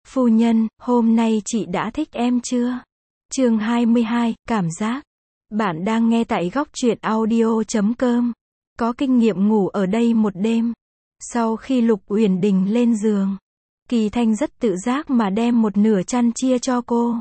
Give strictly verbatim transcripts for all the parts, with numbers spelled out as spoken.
Phu nhân, hôm nay chị đã thích em chưa? Chương hai mươi hai, cảm giác. Bạn đang nghe tại góc truyện audio chấm com. Có kinh nghiệm ngủ ở đây một đêm. Sau khi Lục Uyển Đình lên giường, Kỳ Thanh rất tự giác mà đem một nửa chăn chia cho cô.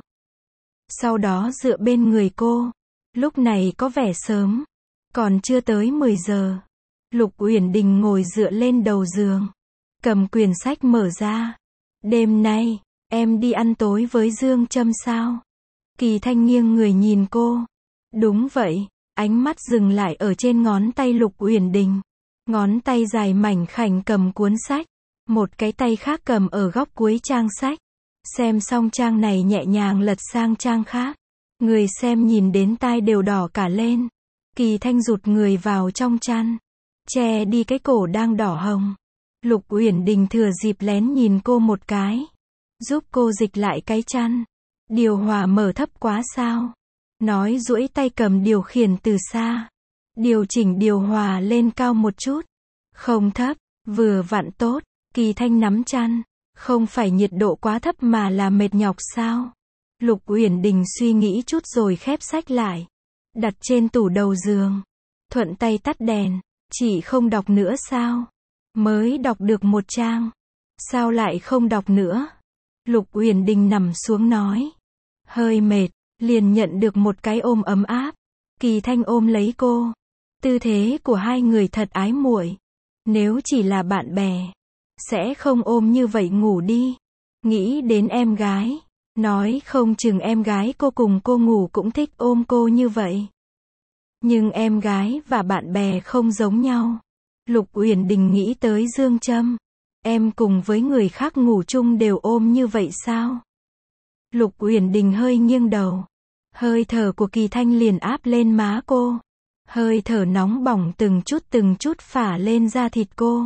Sau đó dựa bên người cô. Lúc này có vẻ sớm, còn chưa tới mười giờ. Lục Uyển Đình ngồi dựa lên đầu giường, cầm quyển sách mở ra. Đêm nay, em đi ăn tối với Dương Trâm sao? Kỳ Thanh nghiêng người nhìn cô. Đúng vậy, ánh mắt dừng lại ở trên ngón tay Lục Uyển Đình. Ngón tay dài mảnh khảnh cầm cuốn sách, một cái tay khác cầm ở góc cuối trang sách. Xem xong trang này nhẹ nhàng lật sang trang khác. Người xem nhìn đến tai đều đỏ cả lên. Kỳ Thanh rụt người vào trong chăn, che đi cái cổ đang đỏ hồng. Lục Uyển Đình thừa dịp lén nhìn cô một cái, giúp cô dịch lại cái chăn. Điều hòa mở thấp quá sao? Nói duỗi tay cầm điều khiển từ xa. Điều chỉnh điều hòa lên cao một chút. Không thấp, vừa vặn tốt. Kỳ Thanh nắm chăn. Không phải nhiệt độ quá thấp mà là mệt nhọc sao? Lục Uyển Đình suy nghĩ chút rồi khép sách lại, đặt trên tủ đầu giường. Thuận tay tắt đèn. Chị không đọc nữa sao? Mới đọc được một trang. Sao lại không đọc nữa? Lục Uyển Đình nằm xuống nói. Hơi mệt, liền nhận được một cái ôm ấm áp. Kỳ Thanh ôm lấy cô. Tư thế của hai người thật ái muội. Nếu chỉ là bạn bè, sẽ không ôm như vậy ngủ đi. Nghĩ đến em gái, nói không chừng em gái cô cùng cô ngủ cũng thích ôm cô như vậy. Nhưng em gái và bạn bè không giống nhau. Lục Uyển Đình nghĩ tới Dương Trâm. Em cùng với người khác ngủ chung đều ôm như vậy sao? Lục Uyển Đình hơi nghiêng đầu. Hơi thở của Kỳ Thanh liền áp lên má cô. Hơi thở nóng bỏng từng chút từng chút phả lên da thịt cô.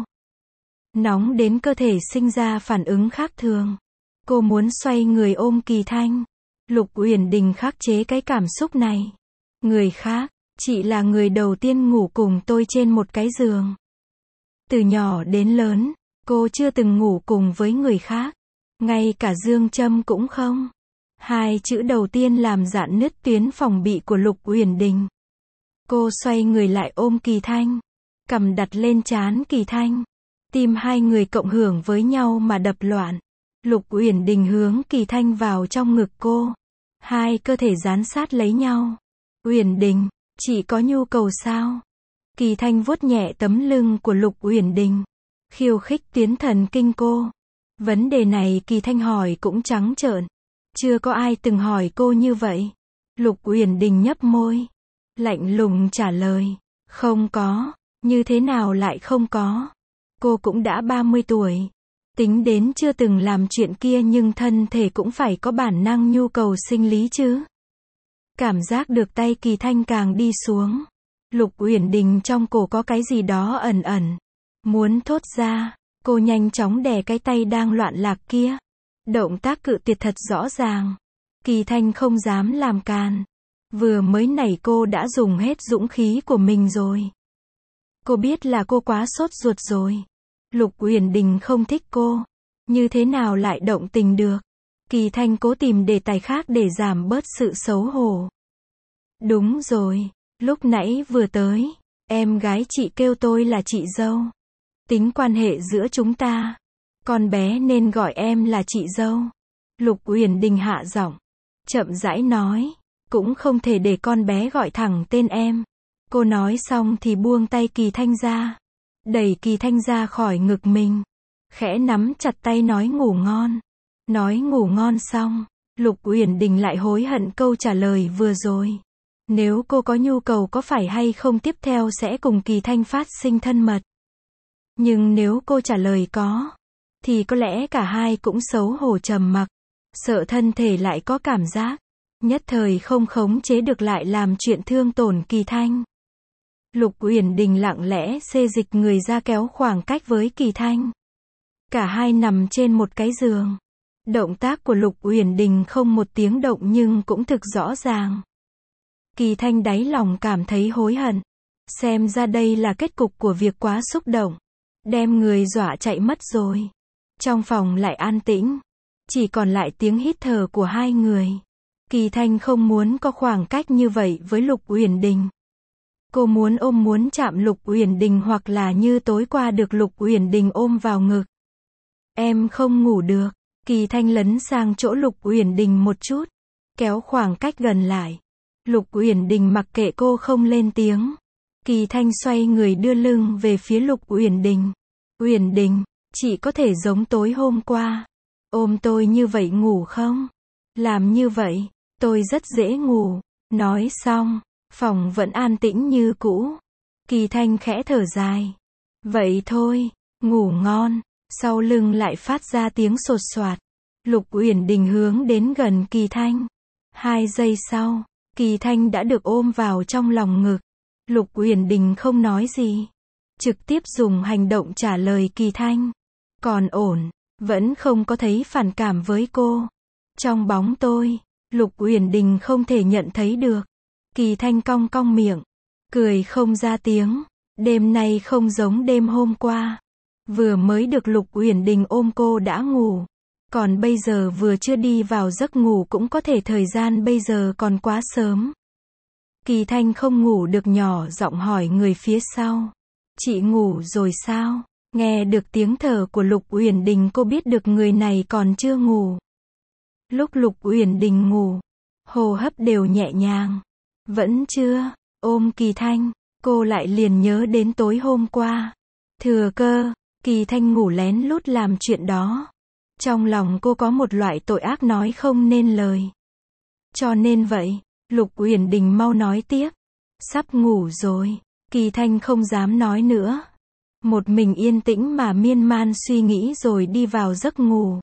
Nóng đến cơ thể sinh ra phản ứng khác thường. Cô muốn xoay người ôm Kỳ Thanh. Lục Uyển Đình khắc chế cái cảm xúc này. Người khác, chị là người đầu tiên ngủ cùng tôi trên một cái giường. Từ nhỏ đến lớn, cô chưa từng ngủ cùng với người khác. Ngay cả Dương Trâm cũng không. Hai chữ đầu tiên làm rạn nứt tuyến phòng bị của Lục Uyển Đình. Cô xoay người lại ôm Kỳ Thanh. Cầm đặt lên trán Kỳ Thanh. Tim hai người cộng hưởng với nhau mà đập loạn. Lục Uyển Đình hướng Kỳ Thanh vào trong ngực cô. Hai cơ thể dán sát lấy nhau. Uyển Đình, chị có nhu cầu sao? Kỳ Thanh vuốt nhẹ tấm lưng của Lục Uyển Đình. Khiêu khích tuyến thần kinh cô. Vấn đề này Kỳ Thanh hỏi cũng trắng trợn. Chưa có ai từng hỏi cô như vậy. Lục Uyển Đình nhấp môi. Lạnh lùng trả lời. Không có. Như thế nào lại không có? Cô cũng đã ba mươi tuổi. Tính đến chưa từng làm chuyện kia nhưng thân thể cũng phải có bản năng nhu cầu sinh lý chứ. Cảm giác được tay Kỳ Thanh càng đi xuống. Lục Uyển Đình trong cổ có cái gì đó ẩn ẩn. Muốn thốt ra. Cô nhanh chóng đè cái tay đang loạn lạc kia. Động tác cự tuyệt thật rõ ràng. Kỳ Thanh không dám làm càn. Vừa mới nảy cô đã dùng hết dũng khí của mình rồi. Cô biết là cô quá sốt ruột rồi. Lục Uyển Đình không thích cô. Như thế nào lại động tình được? Kỳ Thanh cố tìm đề tài khác để giảm bớt sự xấu hổ. Đúng rồi. Lúc nãy vừa tới, em gái chị kêu tôi là chị dâu. Tính quan hệ giữa chúng ta, con bé nên gọi em là chị dâu. Lục Uyển Đình hạ giọng, chậm rãi nói, cũng không thể để con bé gọi thẳng tên em. Cô nói xong thì buông tay Kỳ Thanh ra, đẩy Kỳ Thanh ra khỏi ngực mình, khẽ nắm chặt tay nói ngủ ngon. Nói ngủ ngon xong, Lục Uyển Đình lại hối hận câu trả lời vừa rồi. Nếu cô có nhu cầu có phải hay không tiếp theo sẽ cùng Kỳ Thanh phát sinh thân mật. Nhưng nếu cô trả lời có, thì có lẽ cả hai cũng xấu hổ trầm mặc, sợ thân thể lại có cảm giác, nhất thời không khống chế được lại làm chuyện thương tổn Kỳ Thanh. Lục Uyển Đình lặng lẽ xê dịch người ra kéo khoảng cách với Kỳ Thanh. Cả hai nằm trên một cái giường. Động tác của Lục Uyển Đình không một tiếng động nhưng cũng thực rõ ràng. Kỳ Thanh đáy lòng cảm thấy hối hận. Xem ra đây là kết cục của việc quá xúc động. Đem người dọa chạy mất rồi. Trong phòng lại an tĩnh. chỉ còn lại tiếng hít thở của hai người. Kỳ Thanh không muốn có khoảng cách như vậy với Lục Uyển Đình. Cô muốn ôm muốn chạm Lục Uyển Đình hoặc là như tối qua được Lục Uyển Đình ôm vào ngực. Em không ngủ được. Kỳ Thanh lấn sang chỗ Lục Uyển Đình một chút, kéo khoảng cách gần lại. Lục Uyển Đình mặc kệ cô không lên tiếng. Kỳ Thanh xoay người đưa lưng về phía Lục Uyển Đình. Uyển Đình, chị có thể giống tối hôm qua, ôm tôi như vậy ngủ không? Làm như vậy, tôi rất dễ ngủ. Nói xong, phòng vẫn an tĩnh như cũ. Kỳ Thanh khẽ thở dài. Vậy thôi, ngủ ngon. Sau lưng lại phát ra tiếng sột soạt. Lục Uyển Đình hướng đến gần Kỳ Thanh. Hai giây sau, Kỳ Thanh đã được ôm vào trong lòng ngực. Lục Uyển Đình không nói gì, trực tiếp dùng hành động trả lời Kỳ Thanh. Còn ổn, vẫn không có thấy phản cảm với cô. Trong bóng tôi, Lục Uyển Đình không thể nhận thấy được. Kỳ Thanh cong cong miệng, cười không ra tiếng. Đêm nay không giống đêm hôm qua. Vừa mới được Lục Uyển Đình ôm cô đã ngủ. Còn bây giờ vừa chưa đi vào giấc ngủ cũng có thể thời gian bây giờ còn quá sớm. Kỳ Thanh không ngủ được nhỏ giọng hỏi người phía sau. Chị ngủ rồi sao? Nghe được tiếng thở của Lục Uyển Đình cô biết được người này còn chưa ngủ. Lúc Lục Uyển Đình ngủ, hô hấp đều nhẹ nhàng. Vẫn chưa, ôm Kỳ Thanh, cô lại liền nhớ đến tối hôm qua. Thừa cơ, Kỳ Thanh ngủ lén lút làm chuyện đó. Trong lòng cô có một loại tội ác nói không nên lời. Cho nên vậy, Lục Uyển Đình mau nói tiếp. Sắp ngủ rồi. Kỳ Thanh không dám nói nữa. Một mình yên tĩnh mà miên man suy nghĩ rồi đi vào giấc ngủ.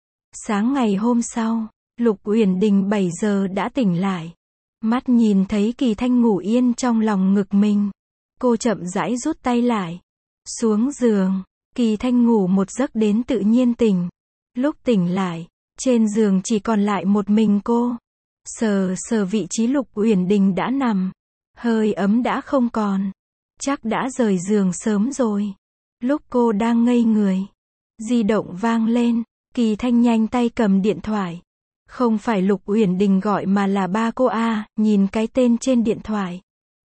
Sáng ngày hôm sau, Lục Uyển Đình bảy giờ đã tỉnh lại. Mắt nhìn thấy Kỳ Thanh ngủ yên trong lòng ngực mình. Cô chậm rãi rút tay lại. Xuống giường, Kỳ Thanh ngủ một giấc đến tự nhiên tỉnh. Lúc tỉnh lại, trên giường chỉ còn lại một mình cô. Sờ sờ vị trí Lục Uyển Đình đã nằm. Hơi ấm đã không còn. Chắc đã rời giường sớm rồi. Lúc cô đang ngây người, di động vang lên. Kỳ Thanh nhanh tay cầm điện thoại. Không phải Lục Uyển Đình gọi mà là ba cô a, nhìn cái tên trên điện thoại.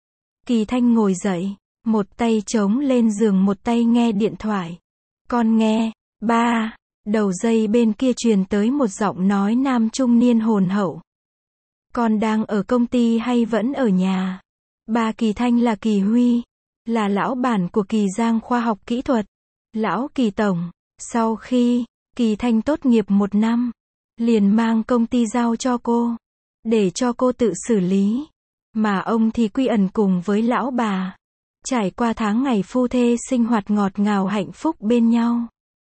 Kỳ Thanh ngồi dậy, một tay chống lên giường một tay nghe điện thoại. Con nghe, ba. Đầu dây bên kia truyền tới một giọng nói nam trung niên hồn hậu. Con đang ở công ty hay vẫn ở nhà? Ba Kỳ Thanh là Kỳ Huy, là lão bản của Kỳ Giang Khoa học Kỹ thuật. Lão Kỳ Tổng, sau khi Kỳ Thanh tốt nghiệp một năm, liền mang công ty giao cho cô, để cho cô tự xử lý. Mà ông thì quy ẩn cùng với lão bà, trải qua tháng ngày phu thê sinh hoạt ngọt ngào hạnh phúc bên nhau.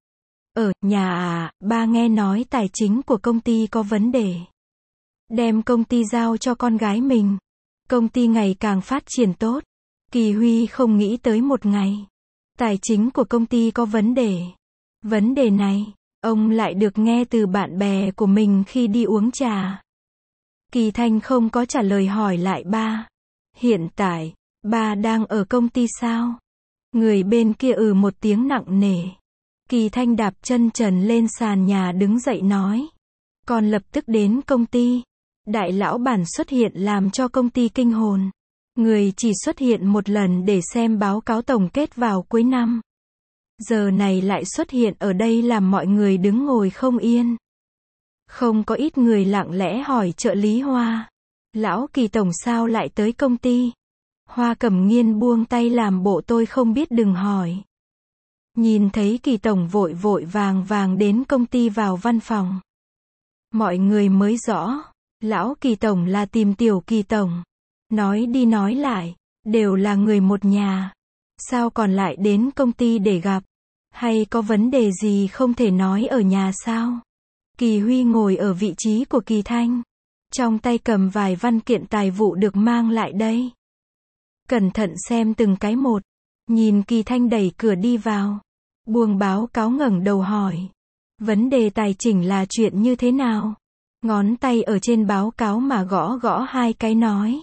Ở nhà à, ba nghe nói tài chính của công ty có vấn đề. Đem công ty giao cho con gái mình. Công ty ngày càng phát triển tốt. Kỳ Huy không nghĩ tới một ngày. Tài chính của công ty có vấn đề. Vấn đề này, ông lại được nghe từ bạn bè của mình khi đi uống trà. Kỳ Thanh không có trả lời hỏi lại ba. Hiện tại, ba đang ở công ty sao? Người bên kia ừ một tiếng nặng nề. Kỳ Thanh đạp chân trần lên sàn nhà đứng dậy nói. Con lập tức đến công ty. Đại lão bản xuất hiện làm cho công ty kinh hồn. Người chỉ xuất hiện một lần để xem báo cáo tổng kết vào cuối năm. Giờ này lại xuất hiện ở đây làm mọi người đứng ngồi không yên. Không có ít người lặng lẽ hỏi trợ lý Hoa. Lão Kỳ Tổng sao lại tới công ty? Hoa Cẩm Nghiên buông tay làm bộ tôi không biết đừng hỏi. Nhìn thấy Kỳ Tổng vội vội vàng vàng đến công ty vào văn phòng. Mọi người mới rõ, lão Kỳ Tổng là tìm tiểu Kỳ Tổng. Nói đi nói lại, đều là người một nhà. Sao còn lại đến công ty để gặp? Hay có vấn đề gì không thể nói ở nhà sao? Kỳ Huy ngồi ở vị trí của Kỳ Thanh. Trong tay cầm vài văn kiện tài vụ được mang lại đây. Cẩn thận xem từng cái một. Nhìn Kỳ Thanh đẩy cửa đi vào. Buông báo cáo ngẩng đầu hỏi. Vấn đề tài chính là chuyện như thế nào? Ngón tay ở trên báo cáo mà gõ gõ hai cái nói.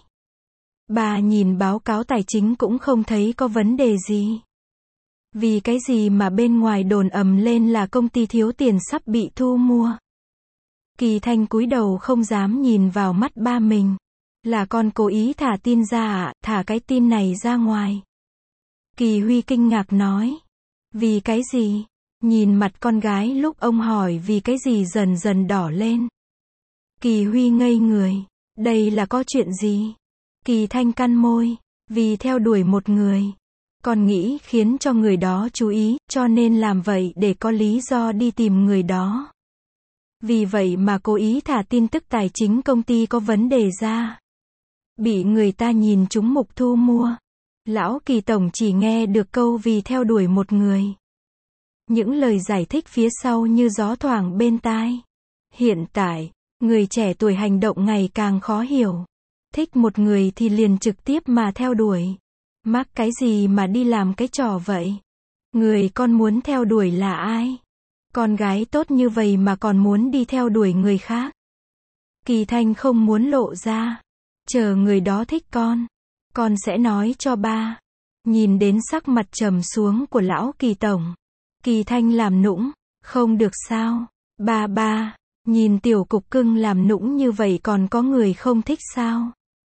Bà nhìn báo cáo tài chính cũng không thấy có vấn đề gì. Vì cái gì mà bên ngoài đồn ầm lên là công ty thiếu tiền sắp bị thu mua. Kỳ Thanh cúi đầu không dám nhìn vào mắt ba mình. Là con cố ý thả tin ra ạ, thả cái tin này ra ngoài. Kỳ Huy kinh ngạc nói. Vì cái gì? Nhìn mặt con gái lúc ông hỏi vì cái gì dần dần đỏ lên. Kỳ Huy ngây người. Đây là có chuyện gì? Kỳ Thanh cắn môi. Vì theo đuổi một người. Con nghĩ khiến cho người đó chú ý, cho nên làm vậy để có lý do đi tìm người đó. Vì vậy mà cố ý thả tin tức tài chính công ty có vấn đề ra. Bị người ta nhìn trúng mục thu mua. Lão Kỳ tổng chỉ nghe được câu vì theo đuổi một người. Những lời giải thích phía sau như gió thoảng bên tai. Hiện tại, người trẻ tuổi hành động ngày càng khó hiểu. Thích một người thì liền trực tiếp mà theo đuổi. Mắc cái gì mà đi làm cái trò vậy? Người con muốn theo đuổi là ai? Con gái tốt như vậy mà còn muốn đi theo đuổi người khác. Kỳ Thanh không muốn lộ ra. Chờ người đó thích con. Con sẽ nói cho ba. Nhìn đến sắc mặt trầm xuống của lão Kỳ tổng. Kỳ Thanh làm nũng. Không được sao? Ba ba. Nhìn tiểu cục cưng làm nũng như vậy còn có người không thích sao?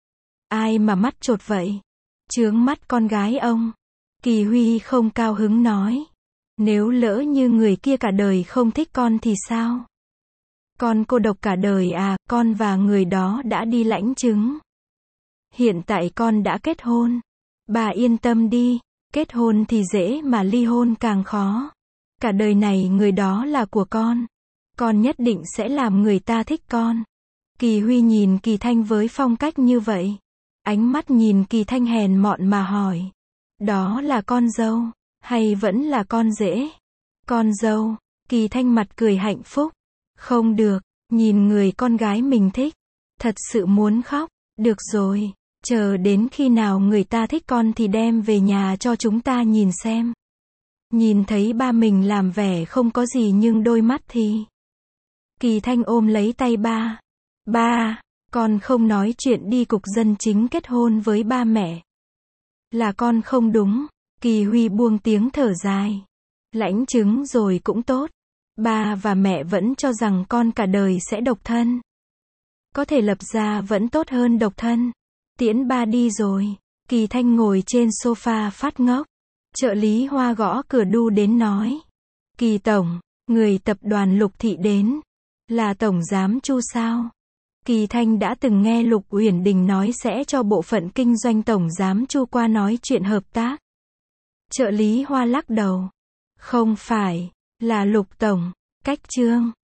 Ai mà mắt chột vậy? Chướng mắt con gái ông. Kỳ Huy không cao hứng nói. Nếu lỡ như người kia cả đời không thích con thì sao? Con cô độc cả đời à, con và người đó đã đi lãnh chứng. Hiện tại con đã kết hôn. Bà yên tâm đi, kết hôn thì dễ mà ly hôn càng khó. Cả đời này người đó là của con. Con nhất định sẽ làm người ta thích con. Kỳ Huy nhìn Kỳ Thanh với phong cách như vậy. Ánh mắt nhìn Kỳ Thanh hèn mọn mà hỏi. Đó là con dâu, hay vẫn là con rể? Con dâu. Kỳ Thanh mặt cười hạnh phúc. Không được, nhìn người con gái mình thích. Thật sự muốn khóc. Được rồi, chờ đến khi nào người ta thích con thì đem về nhà cho chúng ta nhìn xem. Nhìn thấy ba mình làm vẻ không có gì nhưng đôi mắt thì... Kỳ Thanh ôm lấy tay ba. Ba, con không nói chuyện đi cục dân chính kết hôn với ba mẹ. Là con không đúng. Kỳ Huy buông tiếng thở dài. Lãnh chứng rồi cũng tốt. Ba và mẹ vẫn cho rằng con cả đời sẽ độc thân. Có thể lập gia vẫn tốt hơn độc thân. Tiễn ba đi rồi. Kỳ Thanh ngồi trên sofa phát ngốc. Trợ lý Hoa gõ cửa đu đến nói. Kỳ tổng, người tập đoàn Lục Thị đến. Là tổng giám Chu sao? Kỳ Thanh đã từng nghe Lục Uyển Đình nói sẽ cho bộ phận kinh doanh tổng giám Chu qua nói chuyện hợp tác. Trợ lý Hoa lắc đầu. Không phải, là Lục tổng. Cách Trương.